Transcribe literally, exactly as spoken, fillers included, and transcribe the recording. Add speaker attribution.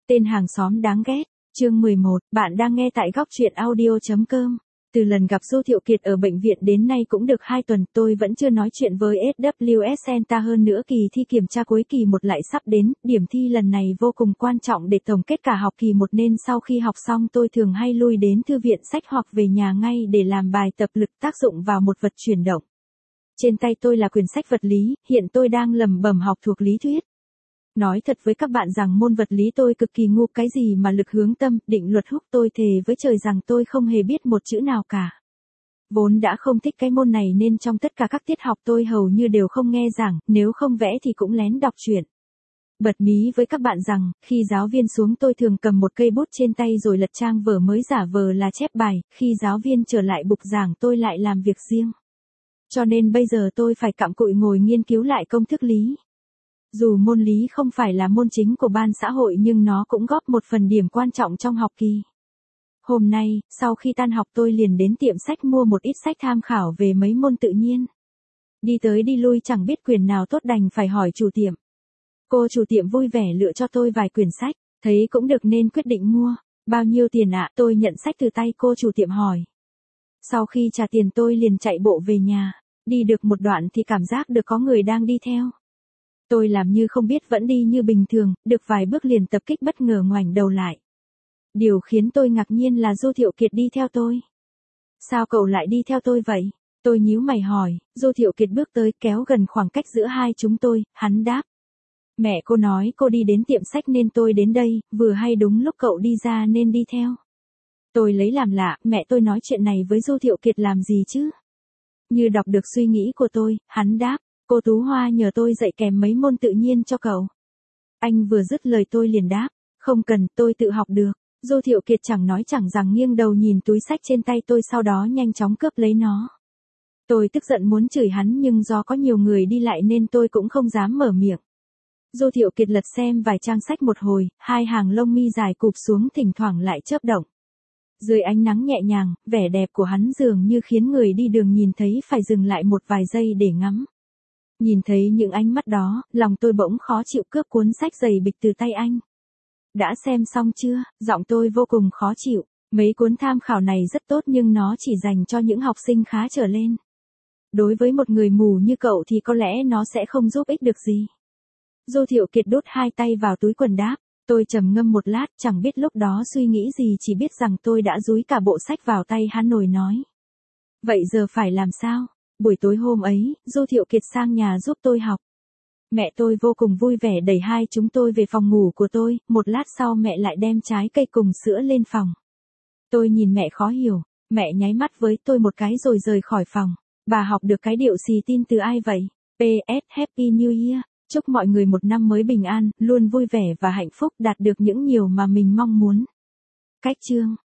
Speaker 1: Tên hàng xóm đáng ghét, chương mười một, bạn đang nghe tại góc truyện audio.com. Từ lần gặp Du Thiệu Kiệt ở bệnh viện đến nay cũng được hai tuần, tôi vẫn chưa nói chuyện với ét vê ét Center hơn nữa. Kỳ thi kiểm tra cuối kỳ một lại sắp đến, điểm thi lần này vô cùng quan trọng để tổng kết cả học kỳ một nên sau khi học xong tôi thường hay lui đến thư viện sách hoặc về nhà ngay để làm bài tập lực tác dụng vào một vật chuyển động. Trên tay tôi là quyển sách vật lý, hiện tôi đang lẩm bẩm học thuộc lý thuyết. Nói thật với các bạn rằng môn vật lý tôi cực kỳ ngu, cái gì mà lực hướng tâm, định luật Hooke tôi thề với trời rằng tôi không hề biết một chữ nào cả. Vốn đã không thích cái môn này nên trong tất cả các tiết học tôi hầu như đều không nghe giảng, nếu không vẽ thì cũng lén đọc truyện. Bật mí với các bạn rằng, khi giáo viên xuống tôi thường cầm một cây bút trên tay rồi lật trang vở mới giả vờ là chép bài, khi giáo viên trở lại bục giảng tôi lại làm việc riêng. Cho nên bây giờ tôi phải cặm cụi ngồi nghiên cứu lại công thức lý. Dù môn lý không phải là môn chính của ban xã hội nhưng nó cũng góp một phần điểm quan trọng trong học kỳ. Hôm nay, sau khi tan học tôi liền đến tiệm sách mua một ít sách tham khảo về mấy môn tự nhiên. Đi tới đi lui chẳng biết quyển nào tốt đành phải hỏi chủ tiệm. Cô chủ tiệm vui vẻ lựa cho tôi vài quyển sách, thấy cũng được nên quyết định mua. Bao nhiêu tiền ạ? Tôi nhận sách từ tay cô chủ tiệm hỏi. Sau khi trả tiền tôi liền chạy bộ về nhà, đi được một đoạn thì cảm giác được có người đang đi theo. Tôi làm như không biết vẫn đi như bình thường, được vài bước liền tập kích bất ngờ ngoảnh đầu lại. Điều khiến tôi ngạc nhiên là Du Thiệu Kiệt đi theo tôi. Sao cậu lại đi theo tôi vậy? Tôi nhíu mày hỏi. Du Thiệu Kiệt bước tới kéo gần khoảng cách giữa hai chúng tôi, hắn đáp. Mẹ cô nói cô đi đến tiệm sách nên tôi đến đây, vừa hay đúng lúc cậu đi ra nên đi theo. Tôi lấy làm lạ, mẹ tôi nói chuyện này với Du Thiệu Kiệt làm gì chứ? Như đọc được suy nghĩ của tôi, hắn đáp. Cô Tú Hoa nhờ tôi dạy kèm mấy môn tự nhiên cho cậu. Anh vừa dứt lời tôi liền đáp, không cần, tôi tự học được. Du Thiệu Kiệt chẳng nói chẳng rằng nghiêng đầu nhìn túi sách trên tay tôi sau đó nhanh chóng cướp lấy nó. Tôi tức giận muốn chửi hắn nhưng do có nhiều người đi lại nên tôi cũng không dám mở miệng. Du Thiệu Kiệt lật xem vài trang sách một hồi, hai hàng lông mi dài cụp xuống thỉnh thoảng lại chớp động. Dưới ánh nắng nhẹ nhàng, vẻ đẹp của hắn dường như khiến người đi đường nhìn thấy phải dừng lại một vài giây để ngắm. Nhìn thấy những ánh mắt đó, lòng tôi bỗng khó chịu cướp cuốn sách dày bịch từ tay anh. Đã xem xong chưa? Giọng tôi vô cùng khó chịu. Mấy cuốn tham khảo này rất tốt nhưng nó chỉ dành cho những học sinh khá trở lên. Đối với một người mù như cậu thì có lẽ nó sẽ không giúp ích được gì. Du Thiệu Kiệt đút hai tay vào túi quần đáp. Tôi trầm ngâm một lát, chẳng biết lúc đó suy nghĩ gì, chỉ biết rằng tôi đã dúi cả bộ sách vào tay hắn nồi nói. Vậy giờ phải làm sao? Buổi tối hôm ấy, Du Thiệu Kiệt sang nhà giúp tôi học. Mẹ tôi vô cùng vui vẻ đẩy hai chúng tôi về phòng ngủ của tôi, một lát sau mẹ lại đem trái cây cùng sữa lên phòng. Tôi nhìn mẹ khó hiểu, mẹ nháy mắt với tôi một cái rồi rời khỏi phòng. Bà học được cái điệu xì tin từ ai vậy? pê ét Happy New Year, chúc mọi người một năm mới bình an, luôn vui vẻ và hạnh phúc, đạt được những điều mà mình mong muốn. Cách chương